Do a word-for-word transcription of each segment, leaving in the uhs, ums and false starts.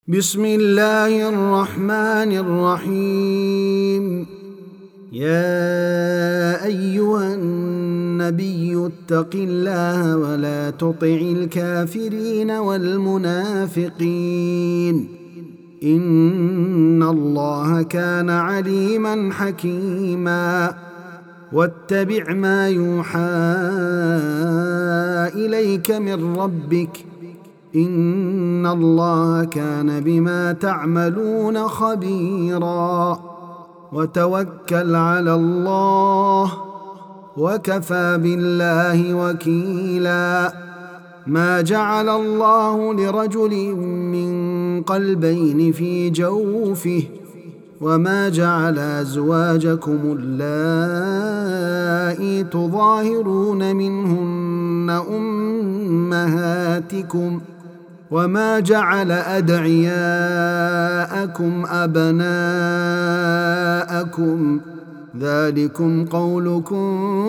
بسم الله الرحمن الرحيم. يا أيها النبي اتق الله ولا تطع الكافرين والمنافقين إن الله كان عليما حكيما. واتبع ما يوحى إليك من ربك إن الله كان بما تعملون خبيرا. وتوكل على الله وكفى بالله وكيلا. ما جعل الله لرجل من قلبين في جوفه وما جعل أزواجكم اللائي تظاهرون منهن أمهاتكم وما جعل أدعياءكم أبناءكم ذلكم قولكم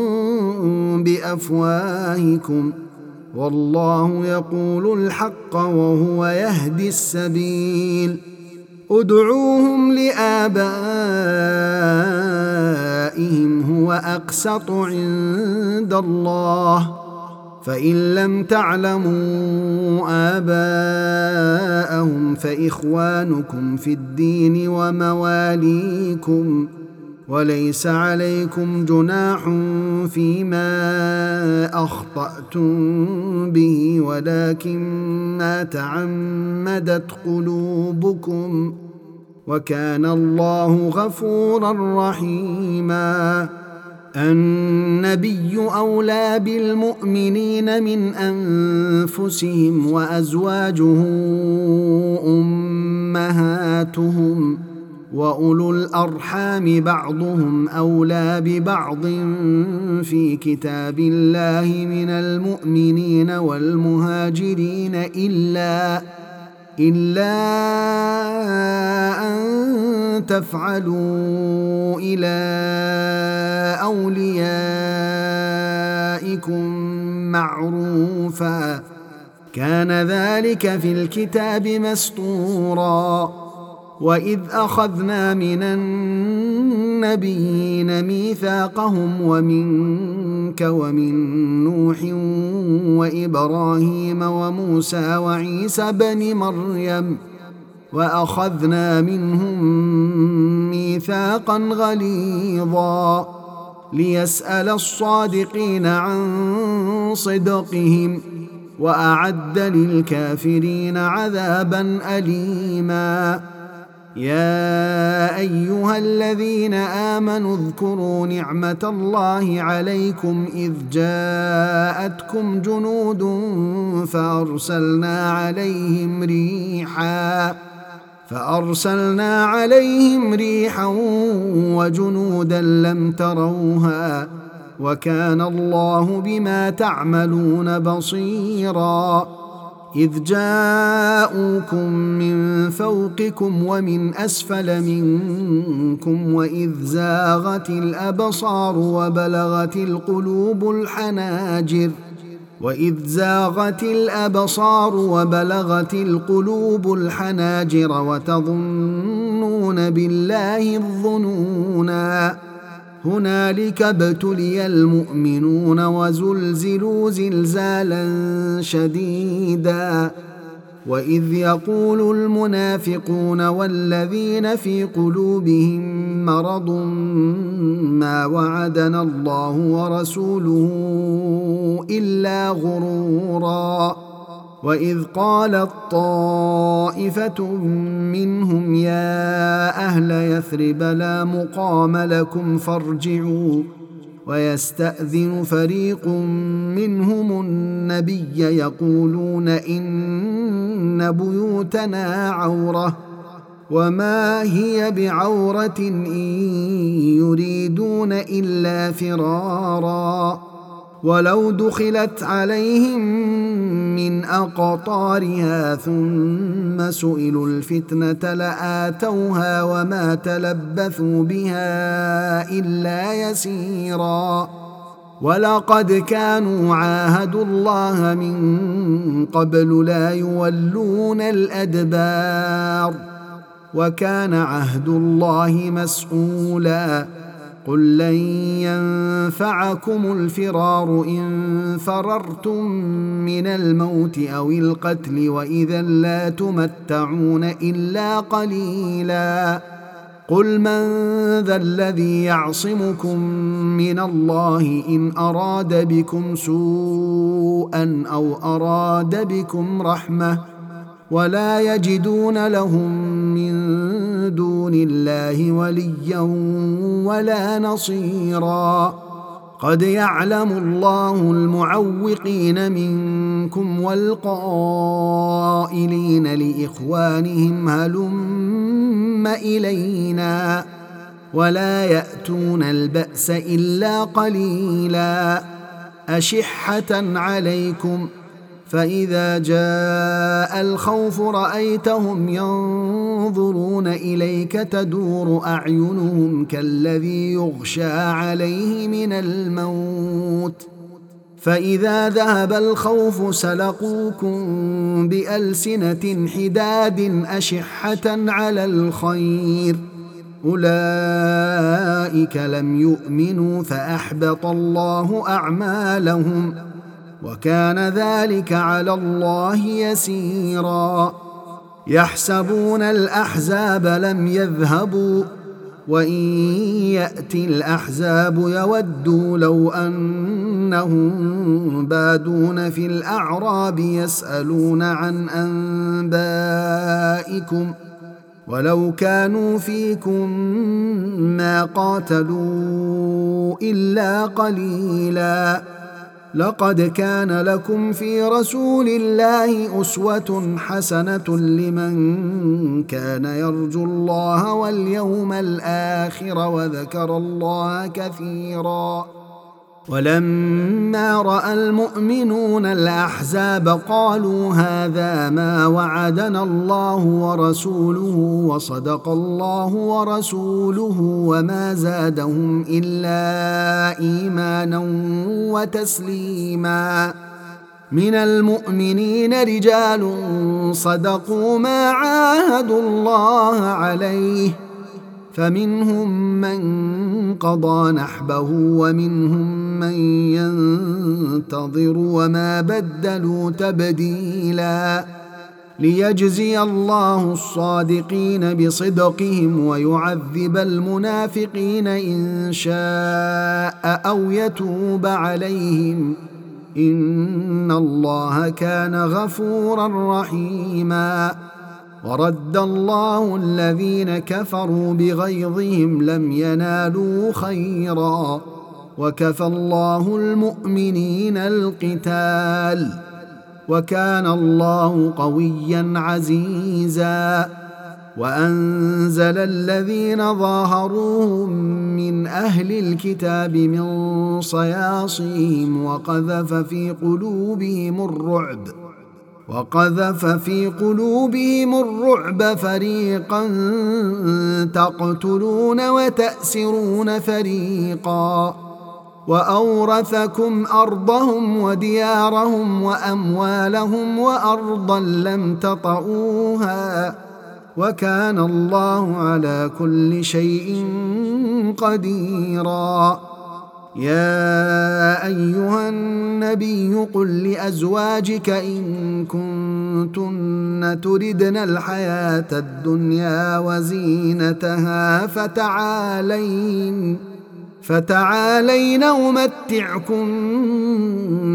بأفواهكم والله يقول الحق وهو يهدي السبيل. ادعوهم لآبائهم هو أقسط عند الله فإن لم تعلموا آباءهم فإخوانكم في الدين ومواليكم وليس عليكم جناح فيما أخطأتم به ولكن ما تعمدت قلوبكم وكان الله غفورا رحيما. النبي أولى بالمؤمنين من أنفسهم وأزواجه أمهاتهم وأولو الأرحام بعضهم أولى ببعض في كتاب الله من المؤمنين والمهاجرين إلا إلا أن تفعلوا إلى أوليائكم معروفا كان ذلك في الكتاب مسطورا. وإذ أخذنا من النبيين ميثاقهم ومنك ومن نوح وإبراهيم وموسى وعيسى بن مريم وأخذنا منهم ميثاقا غليظا ليسأل الصادقين عن صدقهم وأعد للكافرين عذابا أليما. يا أيها الذين آمنوا اذكروا نعمة الله عليكم إذ جاءتكم جنود فأرسلنا عليهم ريحا فأرسلنا عليهم ريحا وجنودا لم تروها وكان الله بما تعملون بصيرا. إذ جاءوكم من فوقكم ومن أسفل منكم وإذ زاغت الأبصار وبلغت القلوب الحناجر وإذ زاغت الأبصار وبلغت القلوب الحناجر وتظنون بالله الظنونا هنالك ابتلي المؤمنون وزلزلوا زلزالا شديدا. وإذ يقول المنافقون والذين في قلوبهم مرض ما وعدنا الله ورسوله إلا غرورا. وإذ قالت طائفة منهم يا أهل يثرب لا مقام لكم فارجعوا ويستأذن فريق منهم النبي يقولون إن بيوتنا عورة وما هي بعورة إن يريدون إلا فرارا ولو دخلت عليهم من أقطارها ثم سئلوا الفتنة لآتوها وما تلبثوا بها إلا يسيرا. ولقد كانوا عاهدوا الله من قبل لا يولون الأدبار وكان عهد الله مسؤولا قل لن ينفعكم الفرار إن فررتم من الموت أو القتل وإذا لا تمتعون إلا قليلا قل من ذا الذي يعصمكم من الله إن أراد بكم سوءا أو أراد بكم رحمة ولا يجدون لهم من دون الله وليا ولا نصيرا قد يعلم الله المعوقين منكم والقائلين لإخوانهم هلم إلينا ولا يأتون البأس إلا قليلا أشحة عليكم فإذا جاء الخوف رأيتهم ينظرون إليك تدور أعينهم كالذي يغشى عليه من الموت فإذا ذهب الخوف سلقوكم بألسنة حداد أشحة على الخير أولئك لم يؤمنوا فأحبط الله أعمالهم وكان ذلك على الله يسيرا يحسبون الأحزاب لم يذهبوا وإن يأتي الأحزاب يودوا لو أنهم بادون في الأعراب يسألون عن أنبائكم ولو كانوا فيكم ما قاتلوا إلا قليلا لقد كان لكم في رسول الله أسوة حسنة لمن كان يرجو الله واليوم الآخر وذكر الله كثيرا ولما رأى المؤمنون الأحزاب قالوا هذا ما وعدنا الله ورسوله وصدق الله ورسوله وما زادهم إلا إيمانا وتسليما من المؤمنين رجال صدقوا ما عاهدوا الله عليه فمنهم من قضى نحبه ومنهم من ينتظر وما بدلوا تبديلا ليجزي الله الصادقين بصدقهم ويعذب المنافقين إن شاء أو يتوب عليهم إن الله كان غفورا رحيما ورد الله الذين كفروا بغيظهم لم ينالوا خيرا وكفى الله المؤمنين القتال وكان الله قويا عزيزا وأنزل الذين ظاهروهم من أهل الكتاب من صياصيهم وقذف في قلوبهم الرعب وقذف في قلوبهم الرعب فريقا تقتلون وتأسرون فريقا وأورثكم أرضهم وديارهم وأموالهم وأرضا لم تطئوها وكان الله على كل شيء قديرا يا أيها النبي قل لأزواجك إن كنتن تردن الحياة الدنيا وزينتها فتعالين فتعالين أمتعكن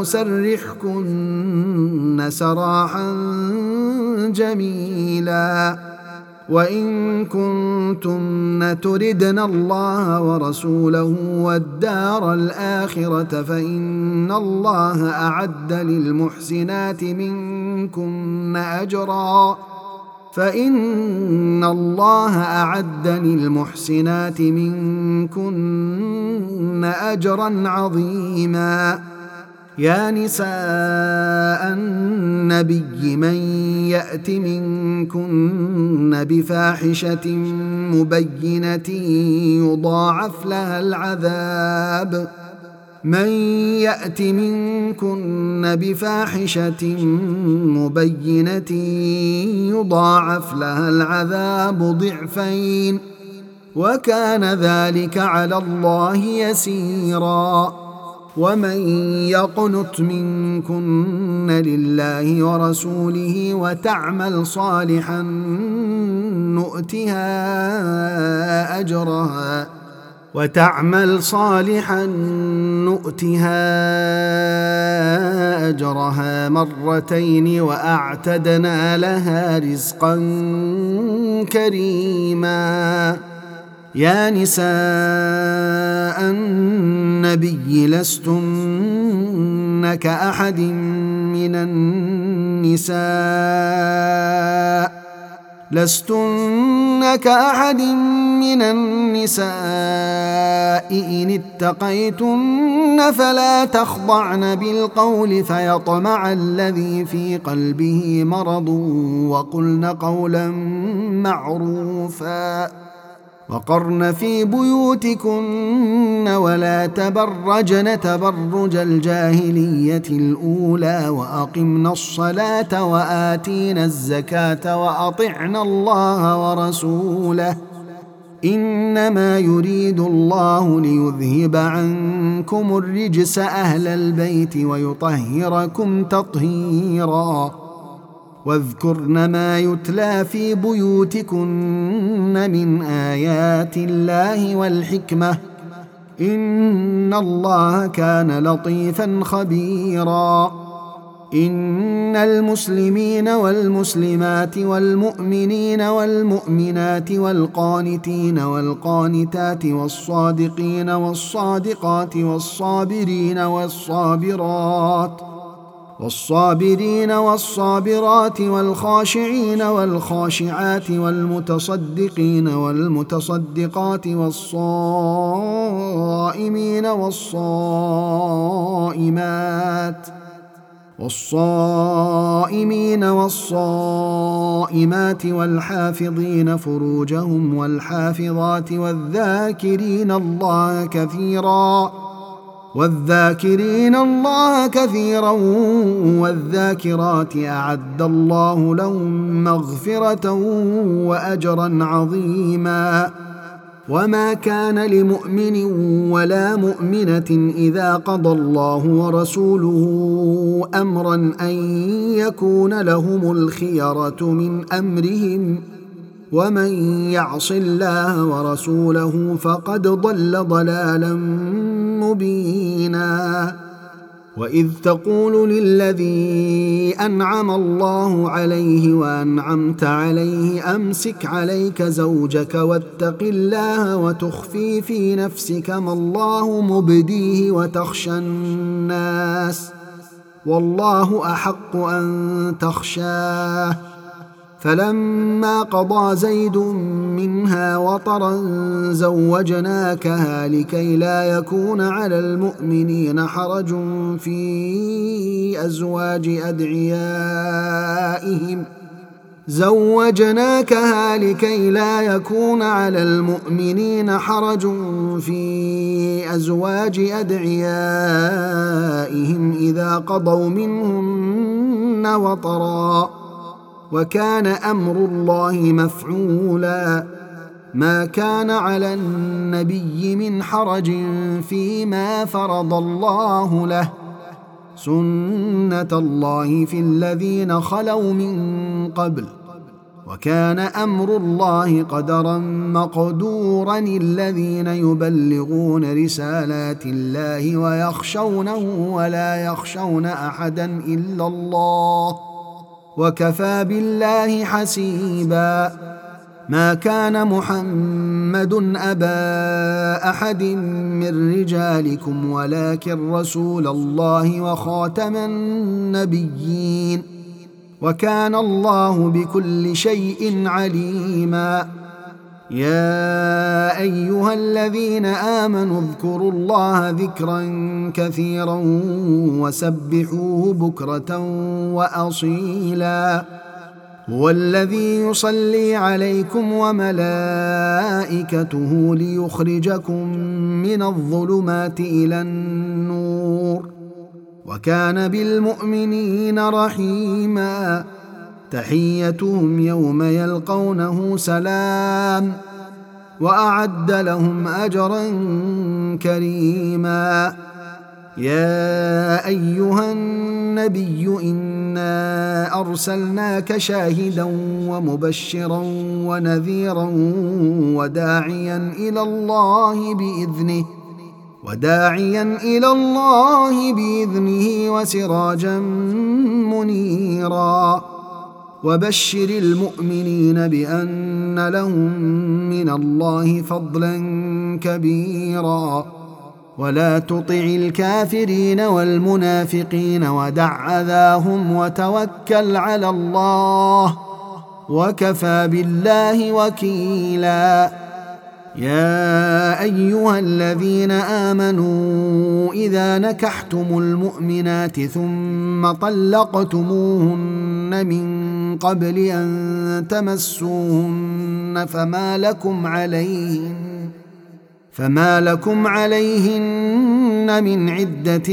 وأسرحكن سراحا جميلا وإن كنتن تردن الله ورسوله والدار الآخرة فإن الله أعد للمحسنات منكن أجرا فإن الله أعد للمحسنات منكن أجرا عظيما يا نساء النبي من يأت منكن بفاحشة مبينة يضاعف لها العذاب من يأت منكن بفاحشة مبينة يضاعف لها العذاب ضعفين وكان ذلك على الله يسيرا. ومن يقنت منكن لله ورسوله وتعمل صالحا نؤتها أجرها وتعمل صالحا نؤتها أجرها مرتين وأعتدنا لها رزقا كريما. يا نساء النبي لستن كأحد من النساء لستن كأحد من النساء إن اتقيتن فلا تخضعن بالقول فيطمع الذي في قلبه مرض وقلن قولا معروفا. وقرن في بيوتكن ولا تبرجن تبرج الجاهلية الأولى وأقمنا الصلاة وآتينا الزكاة وأطعنا الله ورسوله إنما يريد الله ليذهب عنكم الرجس أهل البيت ويطهركم تطهيرا. واذكرن ما يتلى في بيوتكن من آيات الله والحكمة إن الله كان لطيفا خبيرا. إن المسلمين والمسلمات والمؤمنين والمؤمنات والقانتين والقانتات والصادقين والصادقات والصابرين والصابرات والصابرين والصابرات والخاشعين والخاشعات والمتصدقين والمتصدقات والصائمين والصائمات والصائمين والصائمات والحافظين فروجهم والحافظات والذاكرين الله كثيرا والذاكرين الله كثيرا والذاكرات أعد الله لهم مغفرة وأجرا عظيما. وما كان لمؤمن ولا مؤمنة إذا قضى الله ورسوله أمرا أن يكون لهم الخيرة من أمرهم ومن يعص الله ورسوله فقد ضل ضلالا مبينا. وإذ تقول للذي أنعم الله عليه وأنعمت عليه أمسك عليك زوجك واتق الله وتخفي في نفسك ما الله مبديه وتخشى الناس والله أحق أن تخشاه. فلما قضى زيد منها وطرا زوجناكها لكي لا يكون على المؤمنين حرج في أزواج أدعيائهم زوجناكها لكي لا يكون على المؤمنين حرج في أزواج أدعيائهم إذا قضوا منهن وطرا وكان أمر الله مفعولا. ما كان على النبي من حرج فيما فرض الله له سنة الله في الذين خلوا من قبل وكان أمر الله قدرا مقدورا. الذين يبلغون رسالات الله ويخشونه ولا يخشون أحدا إلا الله وكفى بالله حسيبا. ما كان محمد أبا أحد من رجالكم ولكن رسول الله وخاتم النبيين وكان الله بكل شيء عليما. يا أيها الذين آمنوا اذكروا الله ذكرا كثيرا وسبحوه بكرة وأصيلا. هو الذي يصلي عليكم وملائكته ليخرجكم من الظلمات إلى النور وكان بالمؤمنين رحيما. تحيتهم يوم يلقونه سلام وأعد لهم أجرا كريما. يا أيها النبي إنا أرسلناك شاهدا ومبشرا ونذيرا وداعيا إلى الله بإذنه وداعيا إلى الله بإذنه وسراجا منيرا. وبشر المؤمنين بأن لهم من الله فضلا كبيرا. ولا تطع الكافرين والمنافقين ودع أذاهم وتوكل على الله وكفى بالله وكيلا. يا أيها الذين آمنوا إذا نكحتم المؤمنات ثم طلقتموهن من قبل أن تمسوهن فما لكم عليهن فما لكم عليهن من عدة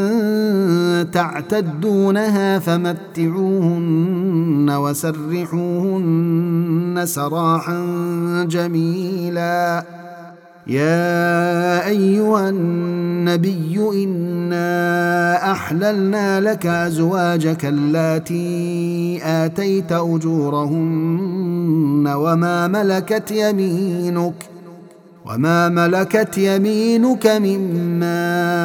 تعتدونها فمتعوهن وسرحوهن سراحا جميلا. يا أيها النبي إنا أحللنا لك أزواجك اللاتي آتيت أجورهن وما ملكت يمينك وما ملكت يمينك مما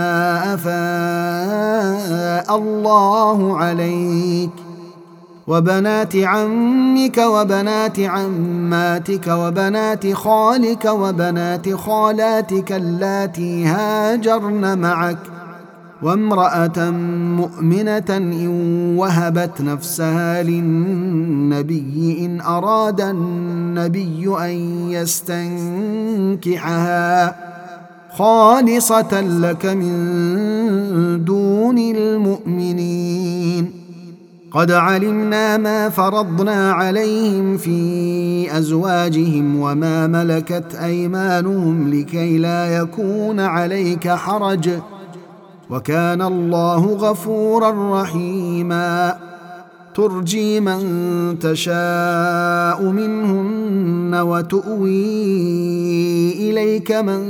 أفاء الله عليك وبنات عمك وبنات عماتك وبنات خالك وبنات خالاتك اللاتي هاجرن معك وامرأة مؤمنة إن وهبت نفسها للنبي إن أراد النبي أن يستنكحها خالصة لك من دون المؤمنين. قد علمنا ما فرضنا عليهم في أزواجهم وما ملكت أيمانهم لكي لا يكون عليك حرج وكان الله غفورا رحيما. ترجي من تشاء منهن وتؤوي إليك من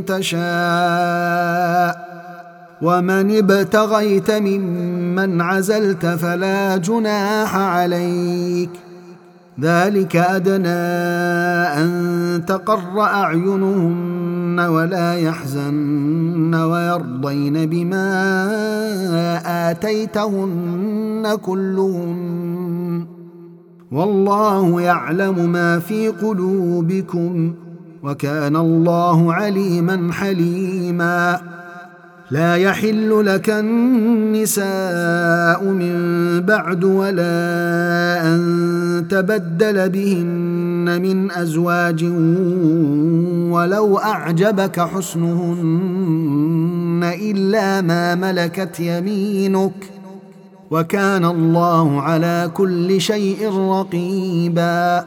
تشاء ومن ابتغيت ممن عزلت فلا جناح عليك. ذلك أدنى أن تقر أعينهن ولا يحزن ويرضين بما آتيتهن كلهم والله يعلم ما في قلوبكم وكان الله عليما حليما. لا يحل لك النساء من بعد ولا أن تبدل بهن من أزواج ولو أعجبك حسنهن إلا ما ملكت يمينك وكان الله على كل شيء رقيبا.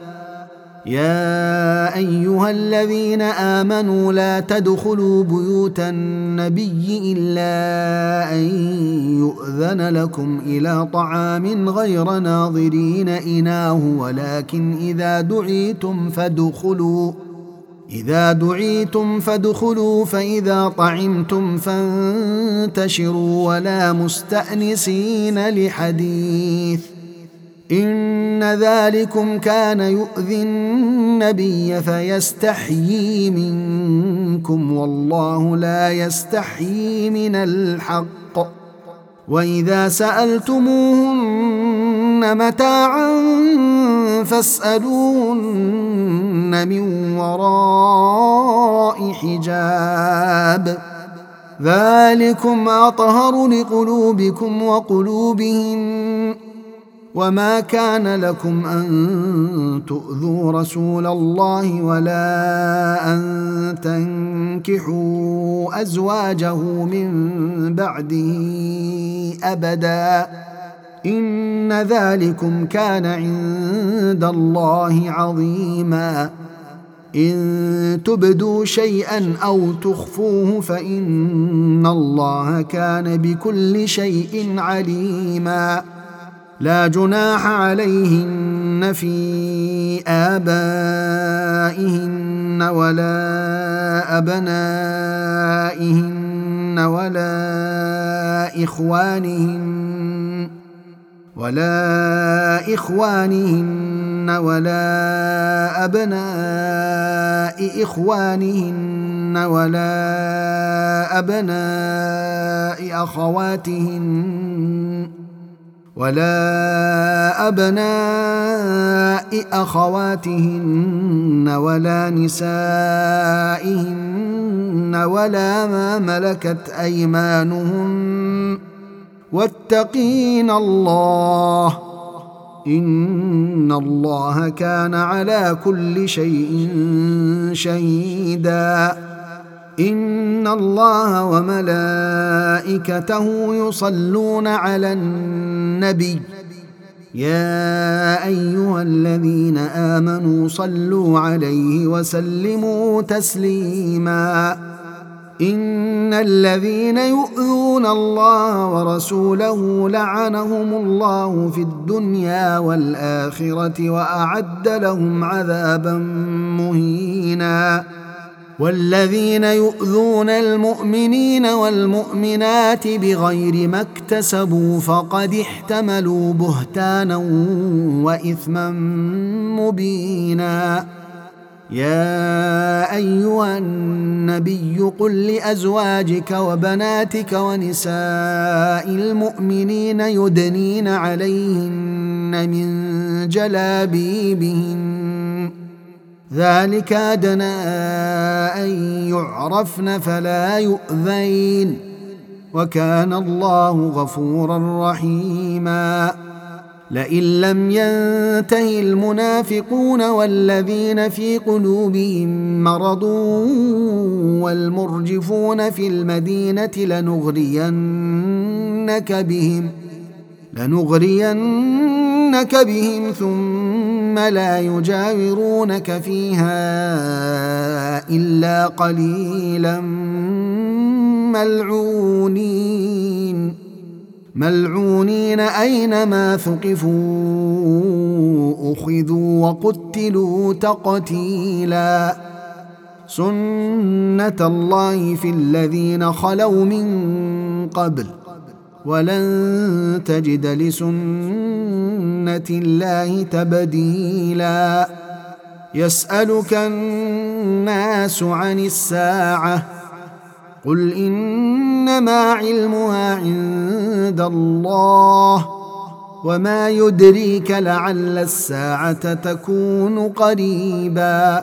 يا أيها الذين آمنوا لا تدخلوا بيوت النبي إلا أن يؤذن لكم إلى طعام غير ناظرين إناه ولكن إذا دعيتم فادخلوا إذا دعيتم فادخلوا فإذا طعمتم فانتشروا ولا مستأنسين لحديث إن ذلكم كان يؤذي النبي فيستحيي منكم والله لا يستحيي من الحق. وإذا سألتموهن متاعا فاسألوهن من وراء حجاب ذلكم أطهر لقلوبكم وقلوبهن وما كان لكم أن تؤذوا رسول الله ولا أن تنكحوا أزواجه من بعده أبدا إن ذلكم كان عند الله عظيما. إن تبدوا شيئا أو تخفوه فإن الله كان بكل شيء عليما. لا جناح عليهن في آبائهن ولا أبنائهن ولا إخوانهن ولا إخوانهن ولا أبناء إخوانهن ولا أبناء أخواتهن ولا أبناء أخواتهن ولا نسائهن ولا ما ملكت أيمانهن واتقين الله إن الله كان على كل شيء شهيدا. إن الله وملائكته يصلون على النبي يا أيها الذين آمنوا صلوا عليه وسلموا تسليما. إن الذين يؤذون الله ورسوله لعنهم الله في الدنيا والآخرة وأعد لهم عذابا مهينا. والذين يؤذون المؤمنين والمؤمنات بغير ما اكتسبوا فقد احتملوا بهتانا وإثما مبينا. يا أيها النبي قل لأزواجك وبناتك ونساء المؤمنين يدنين عليهن من جلابيبهن ذلك أدنى أن يعرفن فلا يؤذين وكان الله غفورا رحيما. لئن لم ينته المنافقون والذين في قلوبهم مرض والمرجفون في المدينة لنغرينك بهم لنغرينك بهم ثم لا يجاورونك فيها إلا قليلا ملعونين ملعونين أينما ثقفوا أخذوا وقتلوا تقتيلا. سنة الله في الذين خلوا من قبل ولن تجد لسنة الله تبديلا. يسألك الناس عن الساعة قل إنما علمها عند الله وما يدريك لعل الساعة تكون قريبا.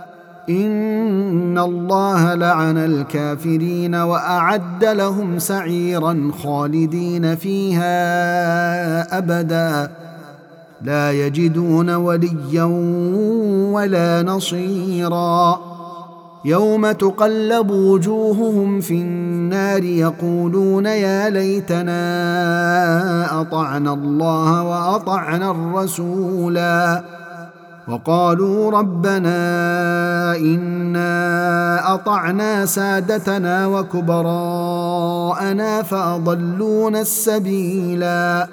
إن الله لعن الكافرين وأعد لهم سعيرا خالدين فيها أبدا لا يجدون وليا ولا نصيرا. يوم تقلب وجوههم في النار يقولون يا ليتنا أطعنا الله وأطعنا الرسولا وقالوا ربنا إنا أطعنا سادتنا وكبراءنا فأضلونا السبيلا.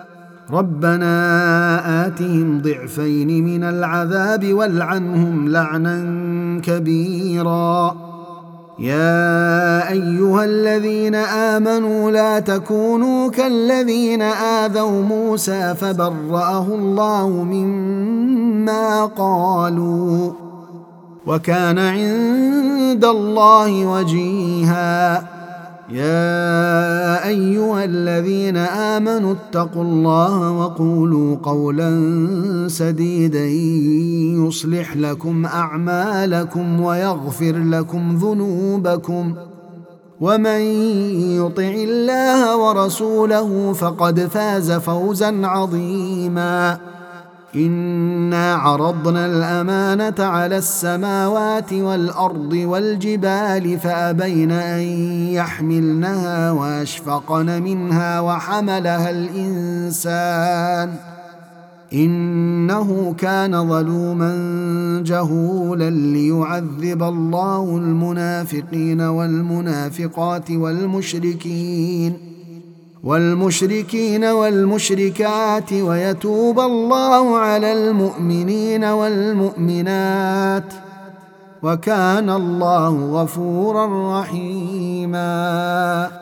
ربنا آتهم ضعفين من العذاب والعنهم لعنا كبيرا. يا أيها الذين آمنوا لا تكونوا كالذين آذوا موسى فبرأه الله مما قالوا وكان عند الله وجيها. يا أيها الذين آمنوا اتقوا الله وقولوا قولا سديدا يصلح لكم أعمالكم ويغفر لكم ذنوبكم ومن يطع الله ورسوله فقد فاز فوزا عظيما. إنا عرضنا الأمانة على السماوات والأرض والجبال فأبين أن يحملنها وأشفقن منها وحملها الإنسان إنه كان ظلوما جهولا ليعذب الله المنافقين والمنافقات والمشركين والمشركين والمشركات ويتوب الله على المؤمنين والمؤمنات وكان الله غفورا رحيما.